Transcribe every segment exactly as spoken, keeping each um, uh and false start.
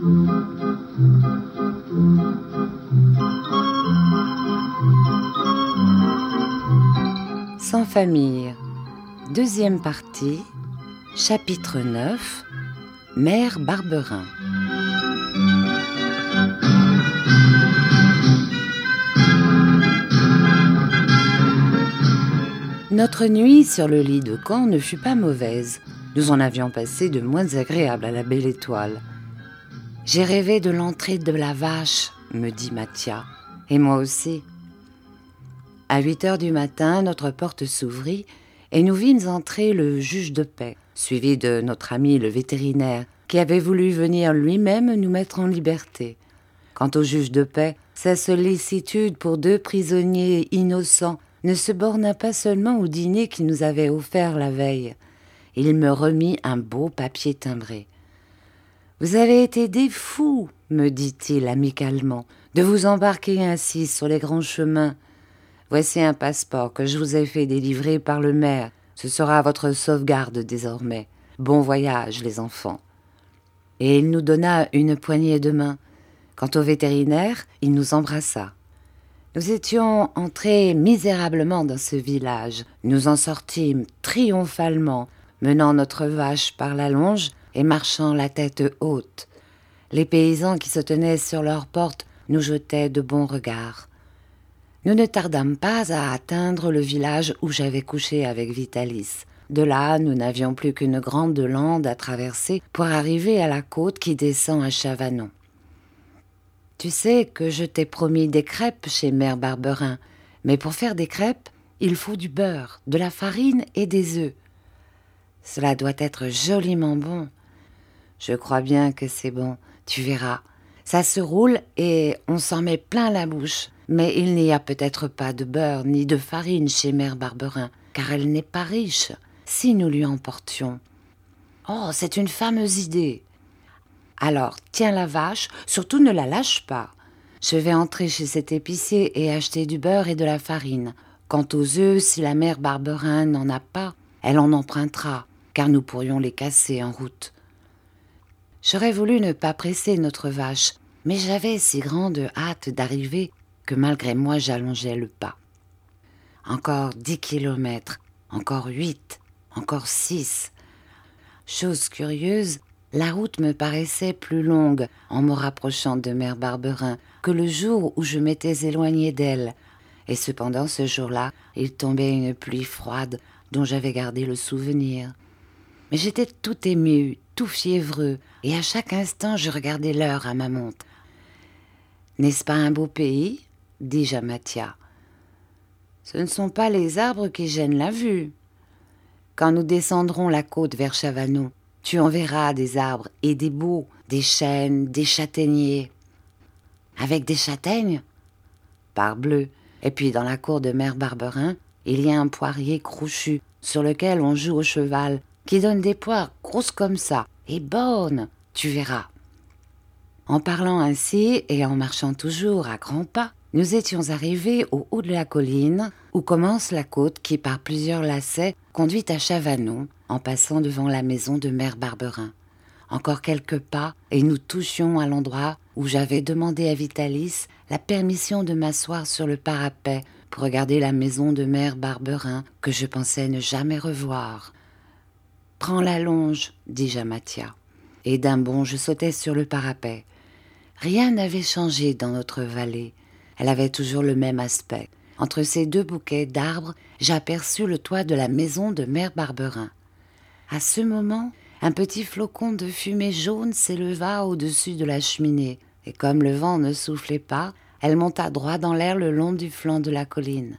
Sans famille, deuxième partie, chapitre neuf, Mère Barberin. Notre nuit sur le lit de camp ne fut pas mauvaise. Nous en avions passé de moins agréables à la Belle Étoile. « J'ai rêvé de l'entrée de la vache », me dit Mathia. « Et moi aussi. » À huit heures du matin, notre porte s'ouvrit et nous vîmes entrer le juge de paix, suivi de notre ami le vétérinaire, qui avait voulu venir lui-même nous mettre en liberté. Quant au juge de paix, sa sollicitude pour deux prisonniers innocents ne se borna pas seulement au dîner qu'il nous avait offert la veille. Il me remit un beau papier timbré. « Vous avez été des fous, me dit-il amicalement, de vous embarquer ainsi sur les grands chemins. Voici un passeport que je vous ai fait délivrer par le maire. Ce sera votre sauvegarde désormais. Bon voyage, les enfants. » Et il nous donna une poignée de main. Quant au vétérinaire, il nous embrassa. Nous étions entrés misérablement dans ce village. Nous en sortîmes triomphalement, menant notre vache par la longe et marchant la tête haute. Les paysans qui se tenaient sur leurs portes nous jetaient de bons regards. Nous ne tardâmes pas à atteindre le village où j'avais couché avec Vitalis. De là, nous n'avions plus qu'une grande lande à traverser pour arriver à la côte qui descend à Chavanon. « Tu sais que je t'ai promis des crêpes chez Mère Barberin, mais pour faire des crêpes, il faut du beurre, de la farine et des œufs. Cela doit être joliment bon. Je crois bien que c'est bon, tu verras. Ça se roule et on s'en met plein la bouche. Mais il n'y a peut-être pas de beurre ni de farine chez Mère Barberin, car elle n'est pas riche, si nous lui emportions. Oh, c'est une fameuse idée. Alors, tiens la vache, surtout ne la lâche pas. Je vais entrer chez cet épicier et acheter du beurre et de la farine. Quant aux œufs, si la Mère Barberin n'en a pas, elle en empruntera, car nous pourrions les casser en route. J'aurais voulu ne pas presser notre vache, mais j'avais si grande hâte d'arriver que malgré moi j'allongeais le pas. Encore dix kilomètres, encore huit, encore six. Chose curieuse, la route me paraissait plus longue en me rapprochant de Mère Barberin que le jour où je m'étais éloignée d'elle. Et cependant ce jour-là, il tombait une pluie froide dont j'avais gardé le souvenir. Mais j'étais tout ému, tout fiévreux, et à chaque instant je regardais l'heure à ma montre. « N'est-ce pas un beau pays ?» dis-je à Mathia. « Ce ne sont pas les arbres qui gênent la vue. Quand nous descendrons la côte vers Chavanon, tu en verras des arbres et des beaux, des chênes, des châtaigniers. »« Avec des châtaignes ?»« Parbleu. Et puis dans la cour de Mère Barberin, il y a un poirier crochu sur lequel on joue au cheval, qui donne des poires grosses comme ça, et bonnes, tu verras. » En parlant ainsi et en marchant toujours à grands pas, nous étions arrivés au haut de la colline où commence la côte qui, par plusieurs lacets, conduit à Chavanon en passant devant la maison de Mère Barberin. Encore quelques pas et nous touchions à l'endroit où j'avais demandé à Vitalis la permission de m'asseoir sur le parapet pour regarder la maison de Mère Barberin que je pensais ne jamais revoir. « Prends la longe, dis-je à Mathia. » Et d'un bond, je sautai sur le parapet. Rien n'avait changé dans notre vallée. Elle avait toujours le même aspect. Entre ces deux bouquets d'arbres, j'aperçus le toit de la maison de Mère Barberin. À ce moment, un petit flocon de fumée jaune s'éleva au-dessus de la cheminée, et comme le vent ne soufflait pas, elle monta droit dans l'air le long du flanc de la colline.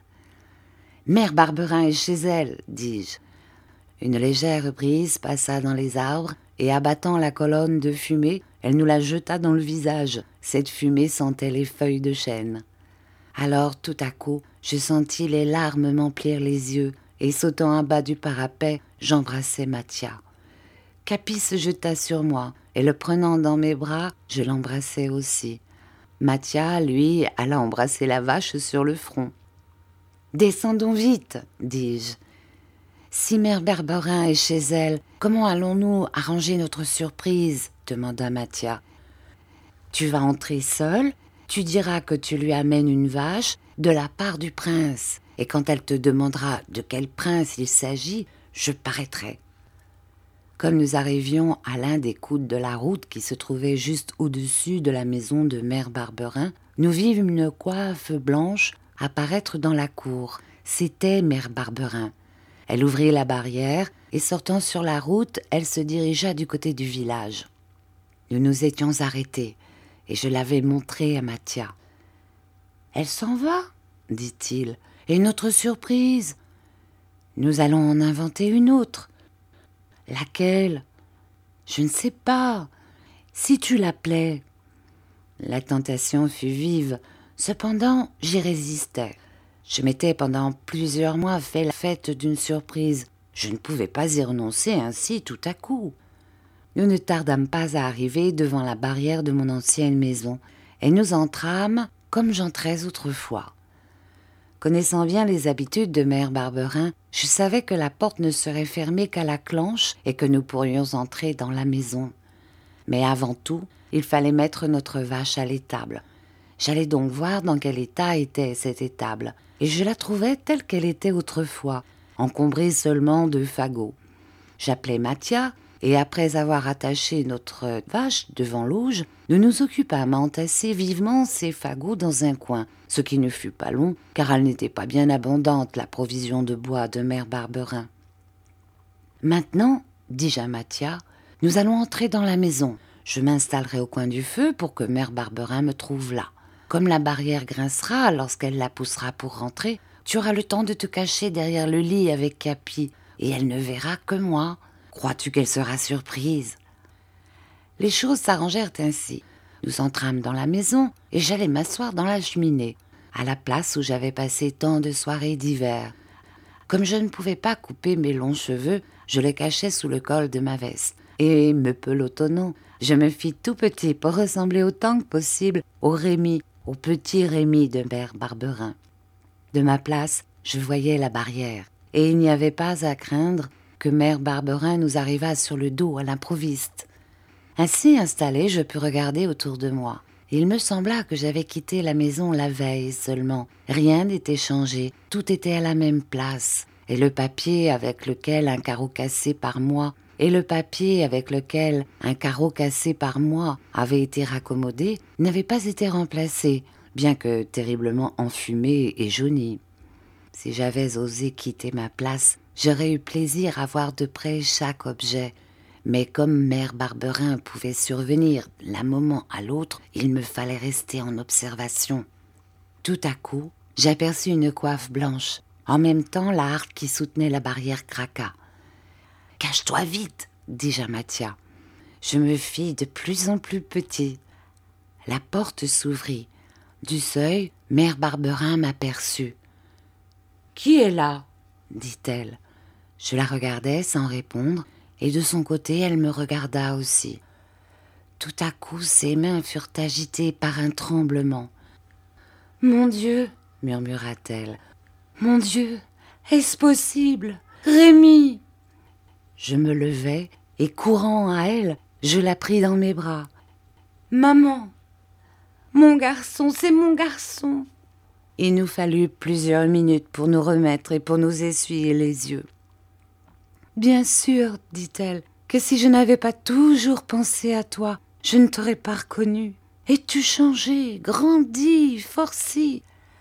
« Mère Barberin est chez elle, dis-je. » Une légère brise passa dans les arbres, et abattant la colonne de fumée, elle nous la jeta dans le visage. Cette fumée sentait les feuilles de chêne. Alors, tout à coup, je sentis les larmes m'emplir les yeux, et sautant en bas du parapet, j'embrassai Mathia. Capi se jeta sur moi, et le prenant dans mes bras, je l'embrassai aussi. Mathia, lui, alla embrasser la vache sur le front. « Descendons vite, dis-je. Si Mère Barberin est chez elle, comment allons-nous arranger notre surprise ?» demanda Mathia. Tu vas entrer seule, tu diras que tu lui amènes une vache de la part du prince, et quand elle te demandera de quel prince il s'agit, je paraîtrai. » Comme nous arrivions à l'un des coudes de la route qui se trouvait juste au-dessus de la maison de Mère Barberin, nous vîmes une coiffe blanche apparaître dans la cour. C'était Mère Barberin. Elle ouvrit la barrière et sortant sur la route, elle se dirigea du côté du village. Nous nous étions arrêtés et je l'avais montré à Mathia. « Elle s'en va ?» dit-il. « Et notre surprise ? Nous allons en inventer une autre. » « Laquelle ? Je ne sais pas. Si tu l'appelais. » La tentation fut vive. Cependant, j'y résistais. Je m'étais pendant plusieurs mois fait la fête d'une surprise. Je ne pouvais pas y renoncer ainsi tout à coup. Nous ne tardâmes pas à arriver devant la barrière de mon ancienne maison, et nous entrâmes comme j'entrais autrefois. Connaissant bien les habitudes de Mère Barberin, je savais que la porte ne serait fermée qu'à la clenche et que nous pourrions entrer dans la maison. Mais avant tout, il fallait mettre notre vache à l'étable. J'allais donc voir dans quel état était cette étable, et je la trouvais telle qu'elle était autrefois, encombrée seulement de fagots. J'appelai Mathia, et après avoir attaché notre vache devant l'auge, nous nous occupâmes à entasser vivement ces fagots dans un coin, ce qui ne fut pas long, car elle n'était pas bien abondante, la provision de bois de Mère Barberin. « Maintenant, dis-je à Mathia, nous allons entrer dans la maison. Je m'installerai au coin du feu pour que Mère Barberin me trouve là. Comme la barrière grincera lorsqu'elle la poussera pour rentrer, tu auras le temps de te cacher derrière le lit avec Capi, et elle ne verra que moi. Crois-tu qu'elle sera surprise ?» Les choses s'arrangèrent ainsi. Nous entrâmes dans la maison, et j'allai m'asseoir dans la cheminée, à la place où j'avais passé tant de soirées d'hiver. Comme je ne pouvais pas couper mes longs cheveux, je les cachais sous le col de ma veste, et, me pelotonnant, je me fis tout petit pour ressembler autant que possible au Rémi, au petit Rémi de Mère Barberin. De ma place, je voyais la barrière, et il n'y avait pas à craindre que Mère Barberin nous arrivât sur le dos à l'improviste. Ainsi installé, je pus regarder autour de moi. Il me sembla que j'avais quitté la maison la veille seulement. Rien n'était changé, tout était à la même place, et le papier avec lequel un carreau cassé par moi et le papier avec lequel un carreau cassé par moi avait été raccommodé n'avait pas été remplacé, bien que terriblement enfumé et jauni. Si j'avais osé quitter ma place, j'aurais eu plaisir à voir de près chaque objet, mais comme Mère Barberin pouvait survenir d'un moment à l'autre, il me fallait rester en observation. Tout à coup, j'aperçus une coiffe blanche. En même temps, la harpe qui soutenait la barrière craqua. « Cache-toi vite !» dis-je à Mathia. Je me fis de plus en plus petit. La porte s'ouvrit. Du seuil, Mère Barberin m'aperçut. « Qui est là ?» dit-elle. Je la regardai sans répondre, et de son côté, elle me regarda aussi. Tout à coup, ses mains furent agitées par un tremblement. « Mon Dieu !» murmura-t-elle. « Mon Dieu, est-ce possible ? Rémi !» Je me levai, et courant à elle, je la pris dans mes bras. « Maman ! Mon garçon, c'est mon garçon !» Il nous fallut plusieurs minutes pour nous remettre et pour nous essuyer les yeux. « Bien sûr, dit-elle, que si je n'avais pas toujours pensé à toi, je ne t'aurais pas reconnu. Es-tu changé, grandi, forci ?»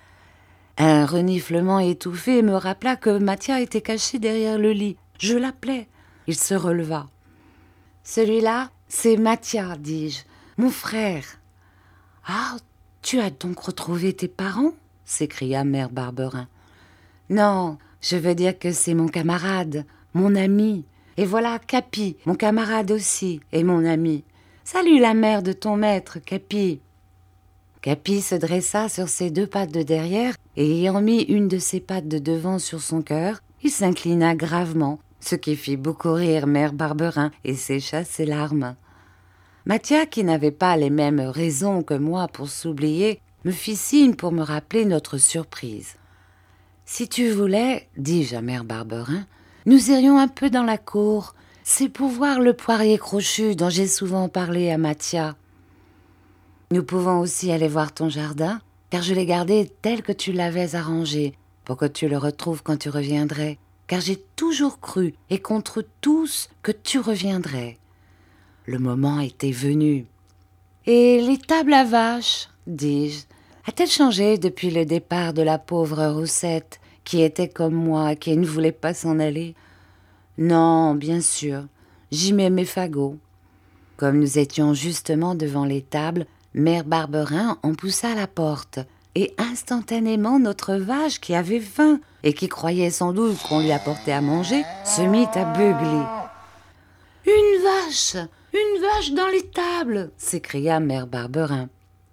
Un reniflement étouffé me rappela que Mathia était caché derrière le lit. Je l'appelai. Il se releva. « Celui-là, c'est Mathia, dis-je, mon frère. »« Ah, tu as donc retrouvé tes parents ?» s'écria Mère Barberin. « Non, je veux dire que c'est mon camarade, mon ami. Et voilà Capi, mon camarade aussi, et mon ami. Salut la mère de ton maître, Capi. » Capi se dressa sur ses deux pattes de derrière et ayant mis une de ses pattes de devant sur son cœur, il s'inclina gravement, ce qui fit beaucoup rire Mère Barberin et sécha ses larmes. Mathia, qui n'avait pas les mêmes raisons que moi pour s'oublier, me fit signe pour me rappeler notre surprise. « Si tu voulais, dis-je à Mère Barberin, nous irions un peu dans la cour. C'est pour voir le poirier crochu dont j'ai souvent parlé à Mathia. » Nous pouvons aussi aller voir ton jardin, car je l'ai gardé tel que tu l'avais arrangé, pour que tu le retrouves quand tu reviendrais, car j'ai toujours cru, et contre tous, que tu reviendrais. » Le moment était venu. « Et l'étable à vaches, dis-je, a-t-elle changé depuis le départ de la pauvre Roussette, qui était comme moi, qui ne voulait pas s'en aller ? Non, bien sûr, j'y mets mes fagots. » Comme nous étions justement devant l'étable, Mère Barberin en poussa la porte, et instantanément notre vache, qui avait faim et qui croyait sans doute qu'on lui apportait à manger, se mit à beugler. « Une vache ! Une vache dans l'étable !» s'écria Mère Barberin.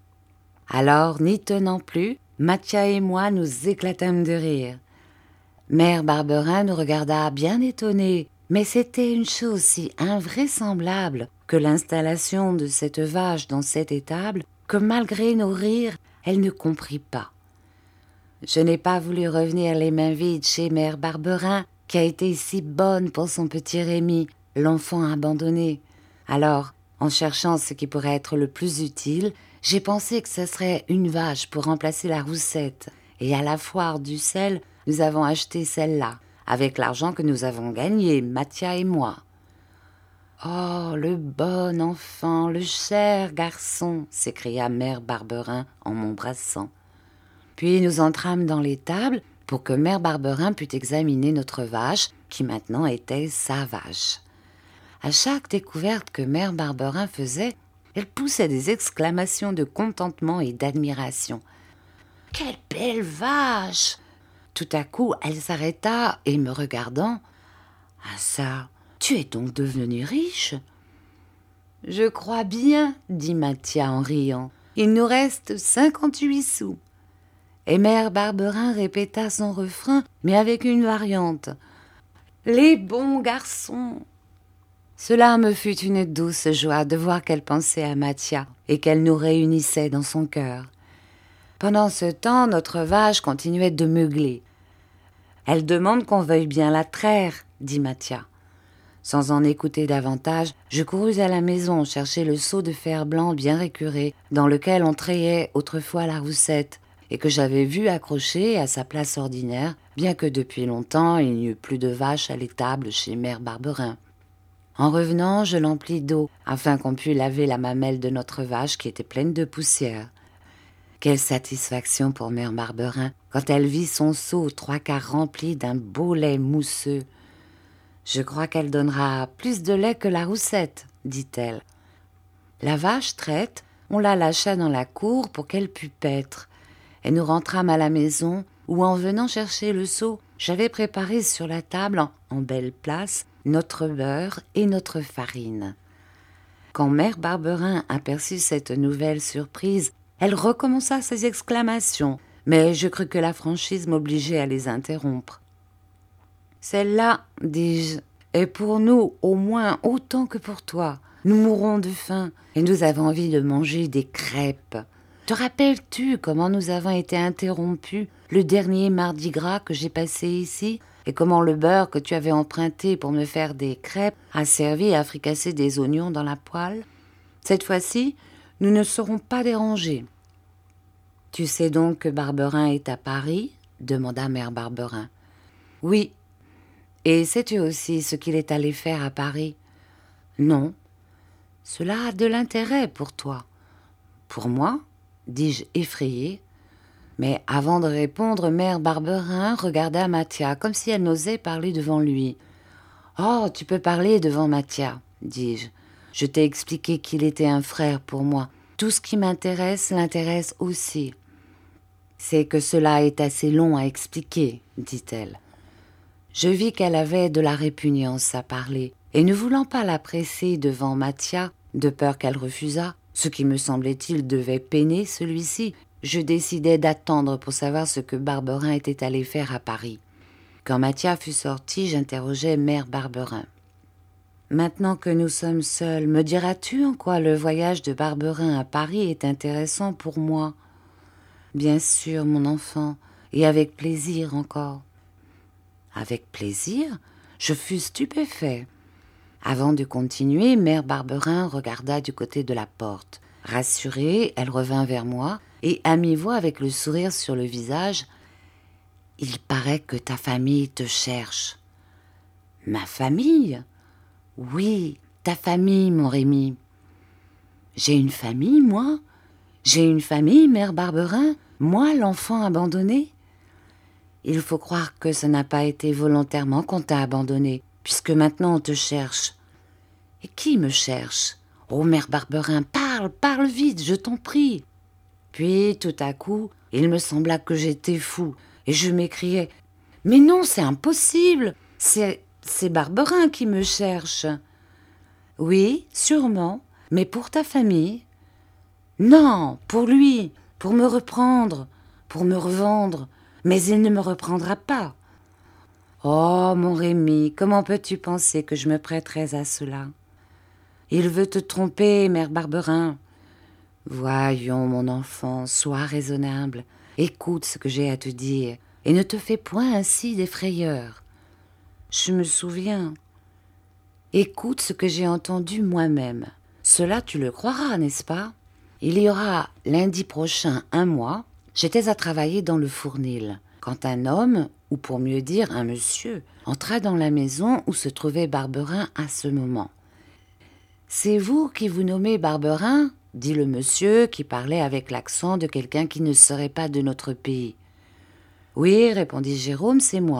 Alors, n'y tenant plus, Mathia et moi nous éclatâmes de rire. Mère Barberin nous regarda bien étonnés, mais c'était une chose si invraisemblable que l'installation de cette vache dans cette étable que malgré nos rires, elle ne comprit pas. Je n'ai pas voulu revenir les mains vides chez Mère Barberin, qui a été si bonne pour son petit Rémi, l'enfant abandonné. Alors, en cherchant ce qui pourrait être le plus utile, j'ai pensé que ce serait une vache pour remplacer la Roussette. Et à la foire du sel, nous avons acheté celle-là, avec l'argent que nous avons gagné, Mathia et moi. « Oh, le bon enfant, le cher garçon !» s'écria Mère Barberin en m'embrassant. Puis nous entrâmes dans l'étable pour que Mère Barberin pût examiner notre vache, qui maintenant était sa vache. À chaque découverte que Mère Barberin faisait, elle poussait des exclamations de contentement et d'admiration. « Quelle belle vache !» Tout à coup, elle s'arrêta et me regardant, « Ah ça, tu es donc devenue riche ?» « Je crois bien, » dit Mathia en riant. « Il nous reste cinquante-huit sous. » Et Mère Barberin répéta son refrain, mais avec une variante. « Les bons garçons !» Cela me fut une douce joie de voir qu'elle pensait à Mathia et qu'elle nous réunissait dans son cœur. Pendant ce temps, notre vache continuait de meugler. « Elle demande qu'on veuille bien la traire, » dit Mathia. Sans en écouter davantage, je courus à la maison chercher le seau de fer blanc bien récuré dans lequel on trayait autrefois la Roussette et que j'avais vu accroché à sa place ordinaire, bien que depuis longtemps il n'y eût plus de vache à l'étable chez Mère Barberin. En revenant, je l'emplis d'eau afin qu'on pût laver la mamelle de notre vache qui était pleine de poussière. Quelle satisfaction pour Mère Barberin quand elle vit son seau trois quarts rempli d'un beau lait mousseux. « Je crois qu'elle donnera plus de lait que la Roussette, » dit-elle. La vache traite, on la lâcha dans la cour pour qu'elle pût paître. Et nous rentrâmes à la maison où, en venant chercher le seau, j'avais préparé sur la table, en, en belle place, notre beurre et notre farine. Quand Mère Barberin aperçut cette nouvelle surprise, elle recommença ses exclamations, mais je crus que la franchise m'obligeait à les interrompre. « Celle-là, dis-je, est pour nous au moins autant que pour toi. Nous mourons de faim et nous avons envie de manger des crêpes. Te rappelles-tu comment nous avons été interrompus le dernier mardi gras que j'ai passé ici et comment le beurre que tu avais emprunté pour me faire des crêpes a servi à fricasser des oignons dans la poêle? Cette fois-ci, nous ne serons pas dérangés. »« Tu sais donc que Barberin est à Paris ?» demanda Mère Barberin. « Oui. Et sais-tu aussi ce qu'il est allé faire à Paris ? » ?»« Non. »« Cela a de l'intérêt pour toi. »« Pour moi ?» dis-je effrayée. Mais avant de répondre, Mère Barberin regarda Mathia comme si elle n'osait parler devant lui. « Oh, tu peux parler devant Mathia, dis-je. Je t'ai expliqué qu'il était un frère pour moi. Tout ce qui m'intéresse l'intéresse aussi. »« C'est que cela est assez long à expliquer, » dit-elle. Je vis qu'elle avait de la répugnance à parler, et ne voulant pas la presser devant Mathia, de peur qu'elle refusât, ce qui me semblait-il devait peiner celui-ci, je décidai d'attendre pour savoir ce que Barberin était allé faire à Paris. Quand Mathia fut sortie, j'interrogeai Mère Barberin. « Maintenant que nous sommes seuls, me diras-tu en quoi le voyage de Barberin à Paris est intéressant pour moi ? » ?»« Bien sûr, mon enfant, et avec plaisir encore. » Avec plaisir, je fus stupéfait. Avant de continuer, Mère Barberin regarda du côté de la porte. Rassurée, elle revint vers moi et à mi-voix avec le sourire sur le visage, « Il paraît que ta famille te cherche. »« Ma famille ? Oui, ta famille, mon Rémi. »« J'ai une famille, moi ? J'ai une famille, mère Barberin ? Moi, l'enfant abandonné ? Il faut croire que ça n'a pas été volontairement qu'on t'a abandonné, puisque maintenant on te cherche. Et qui me cherche ? Oh, mère Barberin, parle, parle vite, je t'en prie. » Puis, tout à coup, il me sembla que j'étais fou, et je m'écriai « Mais non, c'est impossible, c'est, c'est Barberin qui me cherche. »« Oui, sûrement, mais pour ta famille. »« Non, pour lui, pour me reprendre, pour me revendre, mais il ne me reprendra pas. »« Oh, mon Rémi, comment peux-tu penser que je me prêterais à cela ? Il veut te tromper, mère Barberin. » « Voyons, mon enfant, sois raisonnable, écoute ce que j'ai à te dire, et ne te fais point ainsi des frayeurs. Je me souviens. Écoute ce que j'ai entendu moi-même. Cela, tu le croiras, n'est-ce pas ? Il y aura lundi prochain un mois, j'étais à travailler dans le fournil, quand un homme, ou pour mieux dire un monsieur, entra dans la maison où se trouvait Barberin à ce moment. « C'est vous qui vous nommez Barberin ?» dit le monsieur qui parlait avec l'accent de quelqu'un qui ne serait pas de notre pays. « Oui, répondit Jérôme, c'est moi. »«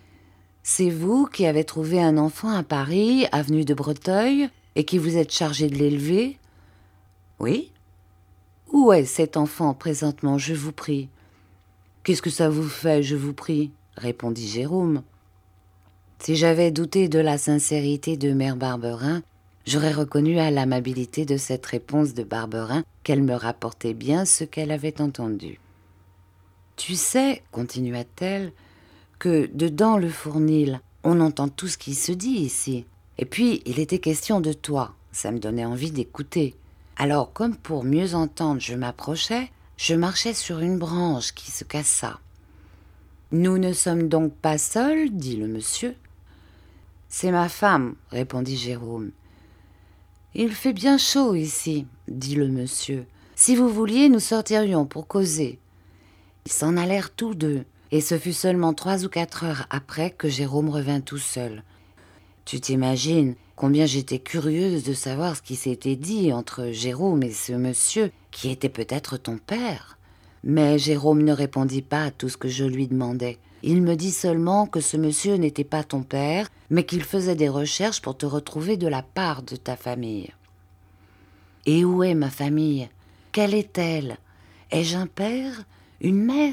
C'est vous qui avez trouvé un enfant à Paris, avenue de Breteuil, et qui vous êtes chargé de l'élever ? » ?»« Oui. »« Où est cet enfant présentement, je vous prie ? » ?»« Qu'est-ce que ça vous fait, je vous prie ? » répondit Jérôme. Si j'avais douté de la sincérité de mère Barberin, j'aurais reconnu à l'amabilité de cette réponse de Barberin qu'elle me rapportait bien ce qu'elle avait entendu. « Tu sais, continua-t-elle, que dedans le fournil, on entend tout ce qui se dit ici. Et puis, il était question de toi, ça me donnait envie d'écouter. Alors, comme pour mieux entendre, je m'approchais, je marchais sur une branche qui se cassa. « Nous ne sommes donc pas seuls, dit le monsieur. »« C'est ma femme, répondit Jérôme. »« Il fait bien chaud ici, dit le monsieur. Si vous vouliez, nous sortirions pour causer. » Ils s'en allèrent tous deux, et ce fut seulement trois ou quatre heures après que Jérôme revint tout seul. Tu t'imagines combien j'étais curieuse de savoir ce qui s'était dit entre Jérôme et ce monsieur, qui était peut-être ton père. Mais Jérôme ne répondit pas à tout ce que je lui demandais. Il me dit seulement que ce monsieur n'était pas ton père, mais qu'il faisait des recherches pour te retrouver de la part de ta famille. Et où est ma famille ? Quelle est-elle ? Ai-je un père ? Une mère ?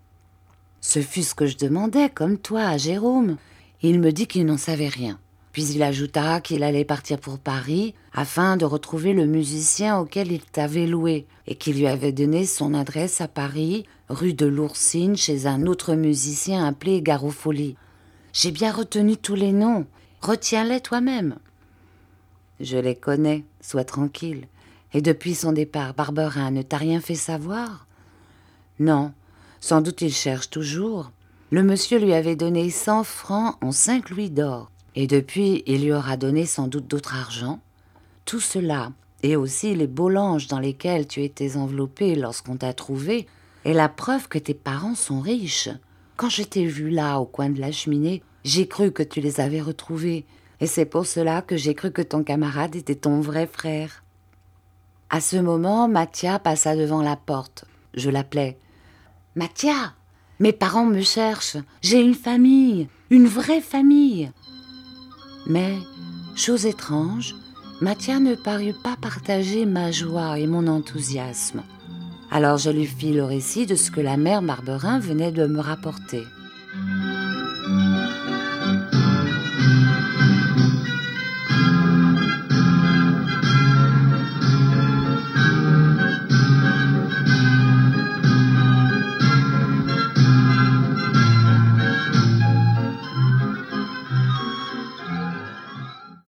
Ce fut ce que je demandais, comme toi, à Jérôme. Il me dit qu'il n'en savait rien. Puis il ajouta qu'il allait partir pour Paris afin de retrouver le musicien auquel il t'avait loué et qu'il lui avait donné son adresse à Paris, rue de l'Oursine, chez un autre musicien appelé Garofoli. J'ai bien retenu tous les noms. Retiens-les toi-même. Je les connais, sois tranquille. Et depuis son départ, Barberin ne t'a rien fait savoir ? Non, sans doute il cherche toujours. Le monsieur lui avait donné cent francs en cinq louis d'or. Et depuis, il lui aura donné sans doute d'autre argent. Tout cela, et aussi les beaux langes dans lesquels tu étais enveloppé lorsqu'on t'a trouvé, est la preuve que tes parents sont riches. Quand je t'ai vu là, au coin de la cheminée, j'ai cru que tu les avais retrouvés. Et c'est pour cela que j'ai cru que ton camarade était ton vrai frère. À ce moment, Mathia passa devant la porte. Je l'appelais. « Mathia, mes parents me cherchent. J'ai une famille, une vraie famille. » Mais, chose étrange, Mathia ne parut pas partager ma joie et mon enthousiasme. Alors je lui fis le récit de ce que la mère Barberin venait de me rapporter.